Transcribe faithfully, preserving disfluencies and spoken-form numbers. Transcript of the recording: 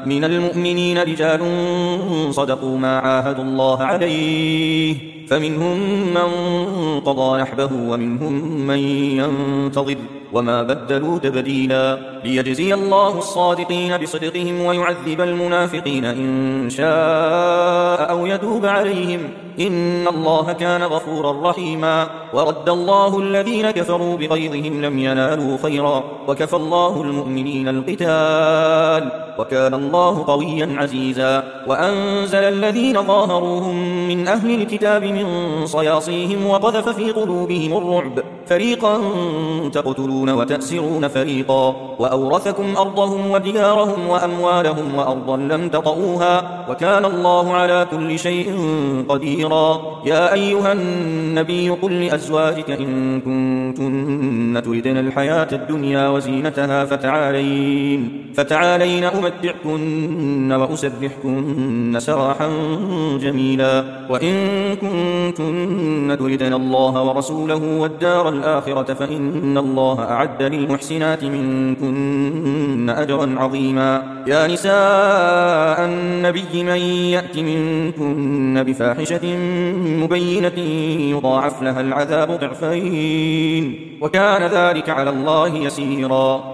من المؤمنين رجال صدقوا ما عاهدوا الله عليه فمنهم من قضى نحبه ومنهم من ينتظر وما بدلوا تبديلا ليجزي الله الصادقين بصدقهم ويعذب المنافقين إن شاء أو يتوب عليهم إن الله كان غفورا رحيما ورد الله الذين كفروا بغيظهم لم ينالوا خيرا وكفى الله المؤمنين القتال وكان الله قويا عزيزا وأنزل الذين ظاهروهم من أهل الكتاب من صياصيهم وقذف في قلوبهم الرعب فريقا تقتلون وتأسرون فريقا وأورثكم أرضهم وديارهم وأموالهم وأرضا لم تطئوها وكان الله على كل شيء قديرا يا أيها النبي قل لأزواجك إن كنتن تردن الحياة الدنيا وزينتها فتعالين فتعالين أمتعكن وأسبحكن سراحا جميلا وإن كنتن تردن الله ورسوله والدار الآخرة فإن الله أعد للمحسنات منكن أجرا عظيما يا نساء النبي من يأت منكن بفاحشة مبينة يضاعف لها العذاب ضعفين وكان ذلك على الله يسيرا.